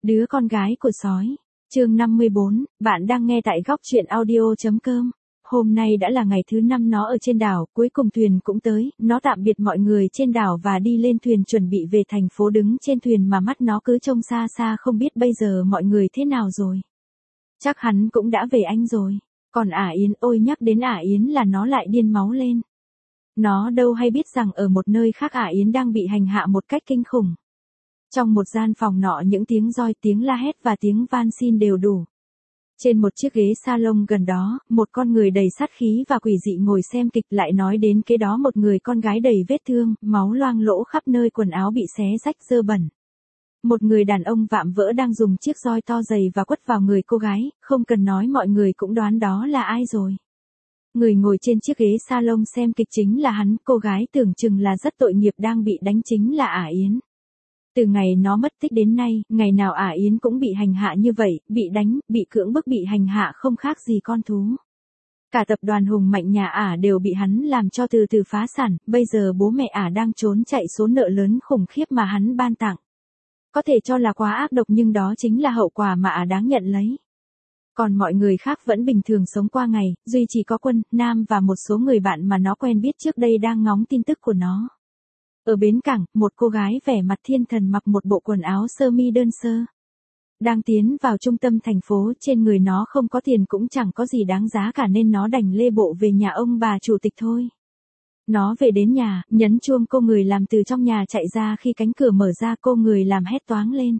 Đứa con gái của sói. Chương 54, bạn đang nghe tại góc truyện audio.com. Hôm nay đã là ngày thứ 5 nó ở trên đảo, cuối cùng thuyền cũng tới, nó tạm biệt mọi người trên đảo và đi lên thuyền chuẩn bị về thành phố. Đứng trên thuyền mà mắt nó cứ trông xa xa không biết bây giờ mọi người thế nào rồi. Chắc hắn cũng đã về Anh rồi. Còn Ả Yến, ôi nhắc đến Ả Yến là nó lại điên máu lên. Nó đâu hay biết rằng ở một nơi khác Ả Yến đang bị hành hạ một cách kinh khủng. Trong một gian phòng nọ những tiếng roi, tiếng la hét và tiếng van xin đều đủ. Trên một chiếc ghế salon gần đó, một con người đầy sát khí và quỷ dị ngồi xem kịch. Lại nói đến kế đó một người con gái đầy vết thương, máu loang lỗ khắp nơi, quần áo bị xé rách dơ bẩn. Một người đàn ông vạm vỡ đang dùng chiếc roi to dày và quất vào người cô gái, không cần nói mọi người cũng đoán đó là ai rồi. Người ngồi trên chiếc ghế salon xem kịch chính là hắn, cô gái tưởng chừng là rất tội nghiệp đang bị đánh chính là Ả Yến. Từ ngày nó mất tích đến nay, ngày nào Ả Yến cũng bị hành hạ như vậy, bị đánh, bị cưỡng bức, bị hành hạ không khác gì con thú. Cả tập đoàn hùng mạnh nhà Ả đều bị hắn làm cho từ từ phá sản, bây giờ bố mẹ Ả đang trốn chạy số nợ lớn khủng khiếp mà hắn ban tặng. Có thể cho là quá ác độc nhưng đó chính là hậu quả mà Ả đáng nhận lấy. Còn mọi người khác vẫn bình thường sống qua ngày, duy chỉ có Quân, Nam và một số người bạn mà nó quen biết trước đây đang ngóng tin tức của nó. Ở bến cảng, một cô gái vẻ mặt thiên thần mặc một bộ quần áo sơ mi đơn sơ. Đang tiến vào trung tâm thành phố, trên người nó không có tiền cũng chẳng có gì đáng giá cả nên nó đành lê bộ về nhà ông bà chủ tịch thôi. Nó về đến nhà, nhấn chuông, cô người làm từ trong nhà chạy ra. Khi cánh cửa mở ra cô người làm hét toáng lên.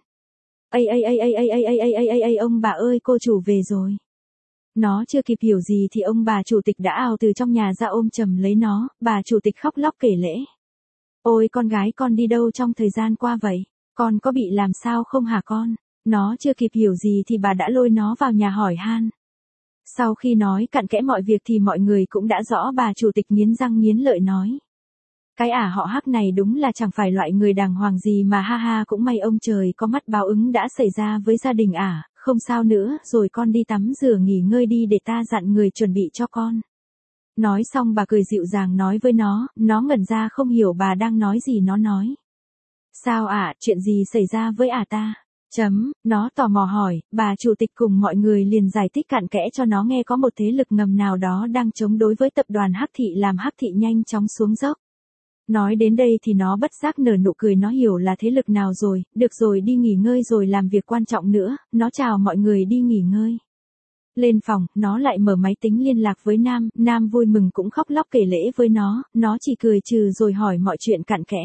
Ông bà ơi, cô chủ về rồi. Nó chưa kịp hiểu gì thì ông bà chủ tịch đã ào từ trong nhà ra ôm chầm lấy nó. Bà chủ tịch khóc lóc kể lễ. Ôi con gái con đi đâu trong thời gian qua vậy? Con có bị làm sao không hả con? Nó chưa kịp hiểu gì thì bà đã lôi nó vào nhà hỏi han. Sau khi nói cặn kẽ mọi việc thì mọi người cũng đã rõ. Bà chủ tịch nghiến răng nghiến lợi nói. Cái Ả họ Hắc này đúng là chẳng phải loại người đàng hoàng gì mà, ha ha, cũng may ông trời có mắt, báo ứng đã xảy ra với gia đình Ả. Không sao nữa, rồi con đi tắm rửa nghỉ ngơi đi để ta dặn người chuẩn bị cho con. Nói xong bà cười dịu dàng nói với nó ngẩn ra không hiểu bà đang nói gì. Nó nói. Sao ạ, chuyện gì xảy ra với Ả ta? Nó tò mò hỏi. Bà chủ tịch cùng mọi người liền giải thích cặn kẽ cho nó nghe. Có một thế lực ngầm nào đó đang chống đối với tập đoàn Hắc Thị, làm Hắc Thị nhanh chóng xuống dốc. Nói đến đây thì nó bất giác nở nụ cười, nó hiểu là thế lực nào rồi. Được rồi, đi nghỉ ngơi rồi làm việc quan trọng nữa. Nó chào mọi người đi nghỉ ngơi. Lên phòng, nó lại mở máy tính liên lạc với Nam. Nam vui mừng cũng khóc lóc kể lễ với nó chỉ cười trừ rồi hỏi mọi chuyện cặn kẽ.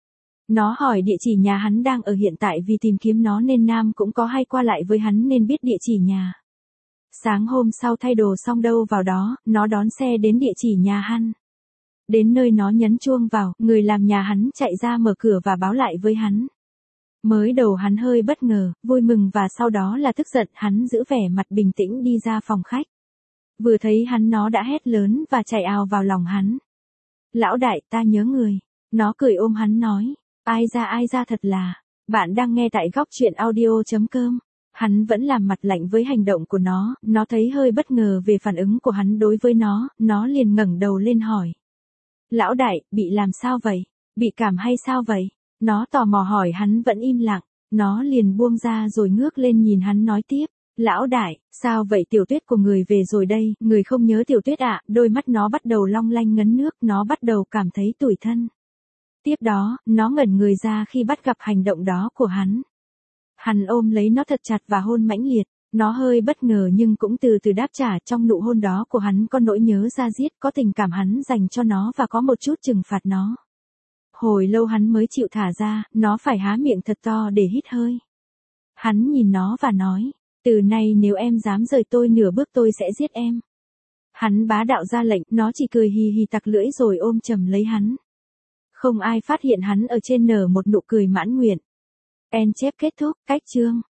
Nó hỏi địa chỉ nhà hắn đang ở hiện tại, vì tìm kiếm nó nên Nam cũng có hay qua lại với hắn nên biết địa chỉ nhà. Sáng hôm sau thay đồ xong đâu vào đó, nó đón xe đến địa chỉ nhà hắn. Đến nơi nó nhấn chuông vào, người làm nhà hắn chạy ra mở cửa và báo lại với hắn. Mới đầu hắn hơi bất ngờ, vui mừng và sau đó là tức giận. Hắn giữ vẻ mặt bình tĩnh đi ra phòng khách. Vừa thấy hắn nó đã hét lớn và chạy ào vào lòng hắn. Lão đại, ta nhớ người. Nó cười ôm hắn nói. Ai ra thật là. Bạn đang nghe tại góc truyện audio.com. Hắn vẫn làm mặt lạnh với hành động của nó thấy hơi bất ngờ về phản ứng của hắn đối với nó liền ngẩng đầu lên hỏi. Lão đại, bị làm sao vậy? Bị cảm hay sao vậy? Nó tò mò hỏi. Hắn vẫn im lặng. Nó liền buông ra rồi ngước lên nhìn hắn nói tiếp. Lão đại, sao vậy? Tiểu Tuyết của người về rồi đây. Người không nhớ Tiểu Tuyết ạ? Đôi mắt nó bắt đầu long lanh ngấn nước. Nó bắt đầu cảm thấy tủi thân. Tiếp đó, nó ngẩn người ra khi bắt gặp hành động đó của hắn. Hắn ôm lấy nó thật chặt và hôn mãnh liệt. Nó hơi bất ngờ nhưng cũng từ từ đáp trả. Trong nụ hôn đó của hắn có nỗi nhớ da diết, có tình cảm hắn dành cho nó và có một chút trừng phạt nó. Hồi lâu hắn mới chịu thả ra, nó phải há miệng thật to để hít hơi. Hắn nhìn nó và nói, từ nay nếu em dám rời tôi nửa bước tôi sẽ giết em. Hắn bá đạo ra lệnh, nó chỉ cười hì hì tặc lưỡi rồi ôm chầm lấy hắn. Không ai phát hiện hắn ở trên nở một nụ cười mãn nguyện. End chép kết thúc, cách chương.